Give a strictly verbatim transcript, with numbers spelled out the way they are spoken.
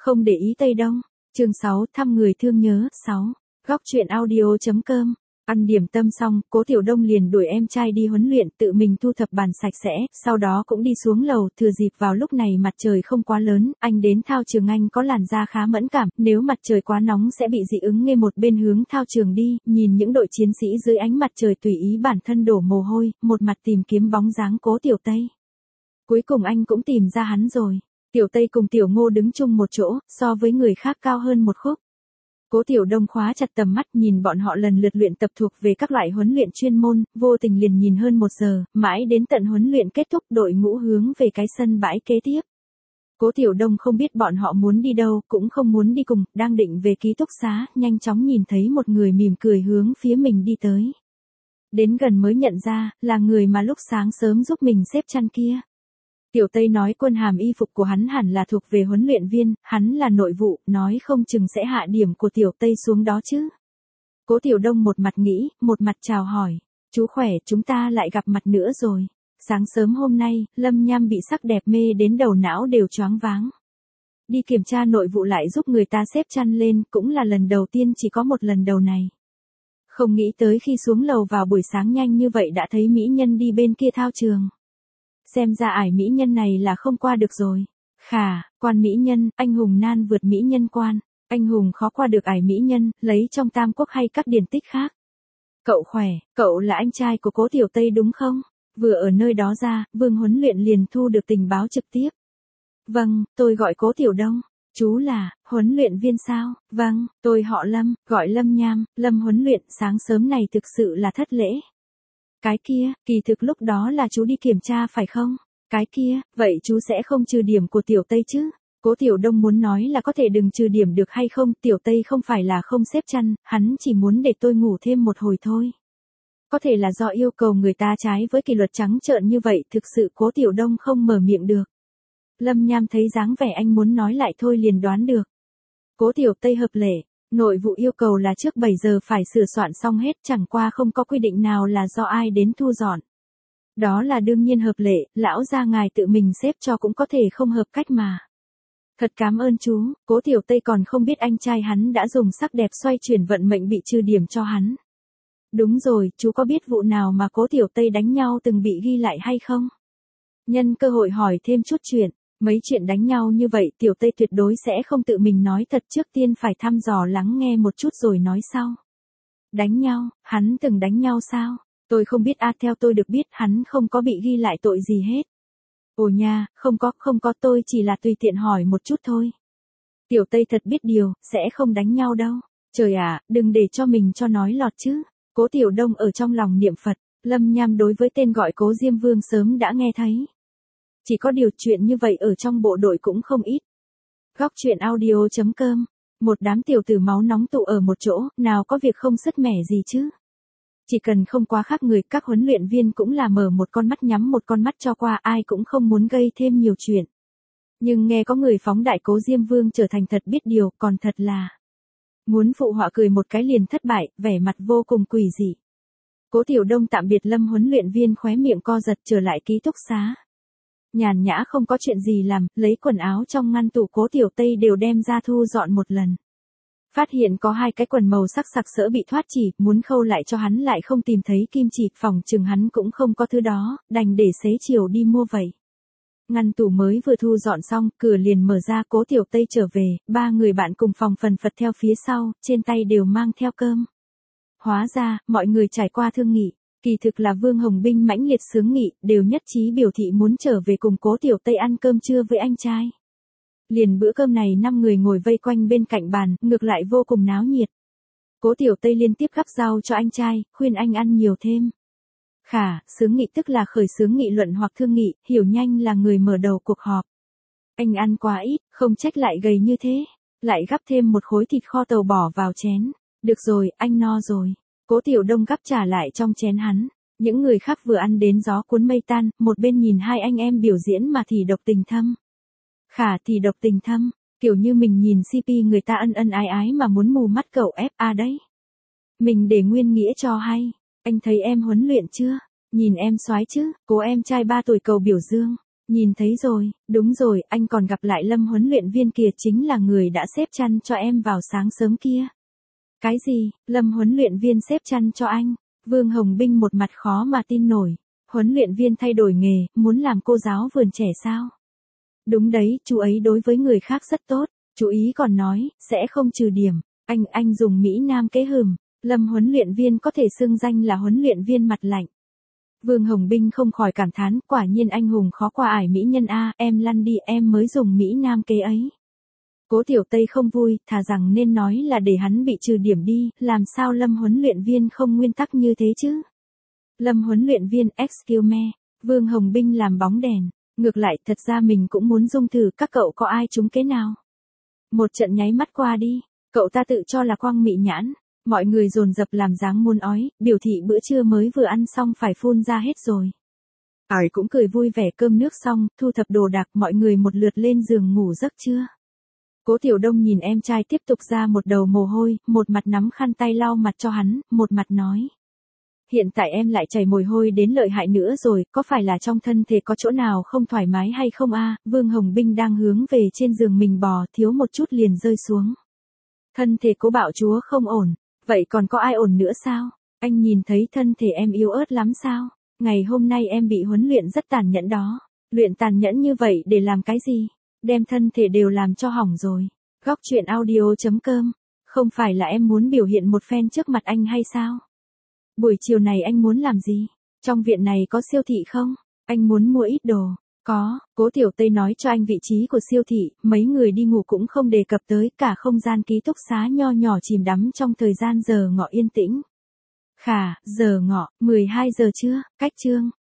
Không để ý Tây Đông. Chương sáu, thăm người thương nhớ. sáu. Góc truyện audio.com. Ăn điểm tâm xong, Cố Tiểu Đông liền đuổi em trai đi huấn luyện, tự mình thu thập bàn sạch sẽ, sau đó cũng đi xuống lầu, thừa dịp vào lúc này mặt trời không quá lớn, anh đến thao trường. Anh có làn da khá mẫn cảm, nếu mặt trời quá nóng sẽ bị dị ứng, nghe một bên hướng thao trường đi, nhìn những đội chiến sĩ dưới ánh mặt trời tùy ý bản thân đổ mồ hôi, một mặt tìm kiếm bóng dáng Cố Tiểu Tây. Cuối cùng anh cũng tìm ra hắn rồi. Tiểu Tây cùng Tiểu Ngô đứng chung một chỗ, so với người khác cao hơn một khúc. Cố Tiểu Đông khóa chặt tầm mắt nhìn bọn họ lần lượt luyện tập thuộc về các loại huấn luyện chuyên môn, vô tình liền nhìn hơn một giờ, mãi đến tận huấn luyện kết thúc đội ngũ hướng về cái sân bãi kế tiếp. Cố Tiểu Đông không biết bọn họ muốn đi đâu, cũng không muốn đi cùng, đang định về ký túc xá, nhanh chóng nhìn thấy một người mỉm cười hướng phía mình đi tới. Đến gần mới nhận ra, là người mà lúc sáng sớm giúp mình xếp chăn kia. Tiểu Tây nói quân hàm y phục của hắn hẳn là thuộc về huấn luyện viên, hắn là nội vụ, nói không chừng sẽ hạ điểm của Tiểu Tây xuống đó chứ. Cố Tiểu Đông một mặt nghĩ, một mặt chào hỏi. Chú khỏe, chúng ta lại gặp mặt nữa rồi. Sáng sớm hôm nay, Lâm Nham bị sắc đẹp mê đến đầu não đều choáng váng. Đi kiểm tra nội vụ lại giúp người ta xếp chăn lên, cũng là lần đầu tiên, chỉ có một lần đầu này. Không nghĩ tới khi xuống lầu vào buổi sáng nhanh như vậy đã thấy mỹ nhân đi bên kia thao trường. Xem ra ải mỹ nhân này là không qua được rồi. Khà, quan mỹ nhân, anh hùng nan vượt mỹ nhân quan. Anh hùng khó qua được ải mỹ nhân, lấy trong Tam Quốc hay các điển tích khác. Cậu khỏe, cậu là anh trai của Cố Tiểu Tây đúng không? Vừa ở nơi đó ra, Vương huấn luyện liền thu được tình báo trực tiếp. Vâng, tôi gọi Cố Tiểu Đông. Chú là, huấn luyện viên sao? Vâng, tôi họ Lâm, gọi Lâm Nham, Lâm huấn luyện, sáng sớm này thực sự là thất lễ. Cái kia, kỳ thực lúc đó là chú đi kiểm tra phải không? Cái kia, vậy chú sẽ không trừ điểm của Tiểu Tây chứ? Cố Tiểu Đông muốn nói là có thể đừng trừ điểm được hay không, Tiểu Tây không phải là không xếp chăn, hắn chỉ muốn để tôi ngủ thêm một hồi thôi. Có thể là do yêu cầu người ta trái với kỷ luật trắng trợn như vậy, thực sự Cố Tiểu Đông không mở miệng được. Lâm Nham thấy dáng vẻ anh muốn nói lại thôi liền đoán được. Cố Tiểu Tây hợp lệ. Nội vụ yêu cầu là trước bảy giờ phải sửa soạn xong hết, chẳng qua không có quy định nào là do ai đến thu dọn. Đó là đương nhiên hợp lệ, lão gia ngài tự mình xếp cho cũng có thể không hợp cách mà. Thật cảm ơn chú, Cố Tiểu Tây còn không biết anh trai hắn đã dùng sắc đẹp xoay chuyển vận mệnh bị trừ điểm cho hắn. Đúng rồi, chú có biết vụ nào mà Cố Tiểu Tây đánh nhau từng bị ghi lại hay không? Nhân cơ hội hỏi thêm chút chuyện. Mấy chuyện đánh nhau như vậy Tiểu Tây tuyệt đối sẽ không tự mình nói thật, trước tiên phải thăm dò lắng nghe một chút rồi nói sau. Đánh nhau, hắn từng đánh nhau sao? Tôi không biết a, theo tôi được biết hắn không có bị ghi lại tội gì hết. Ồ nha, không có, không có, tôi chỉ là tùy tiện hỏi một chút thôi. Tiểu Tây thật biết điều, sẽ không đánh nhau đâu. Trời ạ, đừng để cho mình cho nói lọt chứ. Cố Tiểu Đông ở trong lòng niệm Phật, Lâm Nham đối với tên gọi Cố Diêm Vương sớm đã nghe thấy. Chỉ có điều chuyện như vậy ở trong bộ đội cũng không ít. Góc truyện audio.com. Một đám tiểu tử máu nóng tụ ở một chỗ, nào có việc không sứt mẻ gì chứ. Chỉ cần không quá khác người, các huấn luyện viên cũng là mở một con mắt nhắm một con mắt cho qua, ai cũng không muốn gây thêm nhiều chuyện. Nhưng nghe có người phóng đại Cố Diêm Vương trở thành thật biết điều, còn thật là muốn phụ họa cười một cái liền thất bại, vẻ mặt vô cùng quỷ dị. Cố Tiểu Đông tạm biệt Lâm huấn luyện viên, khóe miệng co giật, trở lại ký túc xá. Nhàn nhã không có chuyện gì làm, lấy quần áo trong ngăn tủ Cố Tiểu Tây đều đem ra thu dọn một lần. Phát hiện có hai cái quần màu sắc sặc sỡ bị thoát chỉ, muốn khâu lại cho hắn lại không tìm thấy kim chỉ, phòng chừng hắn cũng không có thứ đó, đành để xế chiều đi mua vậy. Ngăn tủ mới vừa thu dọn xong, cửa liền mở ra, Cố Tiểu Tây trở về, ba người bạn cùng phòng phần phật theo phía sau, trên tay đều mang theo cơm. Hóa ra, mọi người trải qua thương nghị. Kỳ thực là Vương Hồng Binh mãnh liệt sướng nghị, đều nhất trí biểu thị muốn trở về cùng Cố Tiểu Tây ăn cơm trưa với anh trai. Liền bữa cơm này năm người ngồi vây quanh bên cạnh bàn, ngược lại vô cùng náo nhiệt. Cố Tiểu Tây liên tiếp gắp rau cho anh trai, khuyên anh ăn nhiều thêm. Khả, sướng nghị tức là khởi xướng nghị luận hoặc thương nghị, hiểu nhanh là người mở đầu cuộc họp. Anh ăn quá ít, không trách lại gầy như thế. Lại gắp thêm một khối thịt kho tàu bỏ vào chén. Được rồi, anh no rồi. Cố Tiểu Đông gắp trả lại trong chén hắn. Những người khác vừa ăn đến gió cuốn mây tan, một bên nhìn hai anh em biểu diễn mà thì độc tình thâm. Khả thì độc tình thâm, kiểu như mình nhìn xê pê người ta ân ân ái ái mà muốn mù mắt cậu ép a đấy. Mình để nguyên nghĩa cho hay. Anh thấy em huấn luyện chưa? Nhìn em soái chứ, cố em trai ba tuổi cầu biểu dương. Nhìn thấy rồi, đúng rồi, anh còn gặp lại Lâm huấn luyện viên kia chính là người đã xếp chăn cho em vào sáng sớm kia. Cái gì, Lâm huấn luyện viên xếp chăn cho anh? Vương Hồng Binh một mặt khó mà tin nổi. Huấn luyện viên thay đổi nghề, muốn làm cô giáo vườn trẻ sao? Đúng đấy, chú ấy đối với người khác rất tốt. Chú ý còn nói, sẽ không trừ điểm. Anh, anh dùng Mỹ Nam kế hừm. Lâm huấn luyện viên có thể xưng danh là huấn luyện viên mặt lạnh. Vương Hồng Binh không khỏi cảm thán, quả nhiên anh hùng khó qua ải mỹ nhân a, em lăn đi, em mới dùng Mỹ Nam kế ấy. Cố Tiểu Tây không vui, thà rằng nên nói là để hắn bị trừ điểm đi, làm sao Lâm huấn luyện viên không nguyên tắc như thế chứ? Lâm huấn luyện viên, excuse me, Vương Hồng Binh làm bóng đèn, ngược lại thật ra mình cũng muốn dung thử các cậu có ai trúng kế nào. Một trận nháy mắt qua đi, cậu ta tự cho là quang mị nhãn, mọi người dồn dập làm dáng muốn ói, biểu thị bữa trưa mới vừa ăn xong phải phun ra hết rồi. Ải cũng cười vui vẻ, cơm nước xong, thu thập đồ đạc, mọi người một lượt lên giường ngủ giấc trưa. Cố Tiểu Đông nhìn em trai tiếp tục ra một đầu mồ hôi, một mặt nắm khăn tay lau mặt cho hắn, một mặt nói. Hiện tại em lại chảy mồ hôi đến lợi hại nữa rồi, có phải là trong thân thể có chỗ nào không thoải mái hay không a? Vương Hồng Binh đang hướng về trên giường mình bò, thiếu một chút liền rơi xuống. Thân thể Cố Bạo Chúa không ổn, vậy còn có ai ổn nữa sao? Anh nhìn thấy thân thể em yếu ớt lắm sao? Ngày hôm nay em bị huấn luyện rất tàn nhẫn đó. Luyện tàn nhẫn như vậy để làm cái gì? Đem thân thể đều làm cho hỏng rồi. Góc truyện audio chấm com. Không phải là em muốn biểu hiện một phen trước mặt anh hay sao? Buổi chiều này anh muốn làm gì? Trong viện này có siêu thị không? Anh muốn mua ít đồ. Có, Cố Tiểu Tây nói cho anh vị trí của siêu thị, mấy người đi ngủ cũng không đề cập tới, cả không gian ký túc xá nho nhỏ chìm đắm trong thời gian giờ ngọ yên tĩnh. Khà, giờ ngọ, mười hai giờ trưa, cách chương.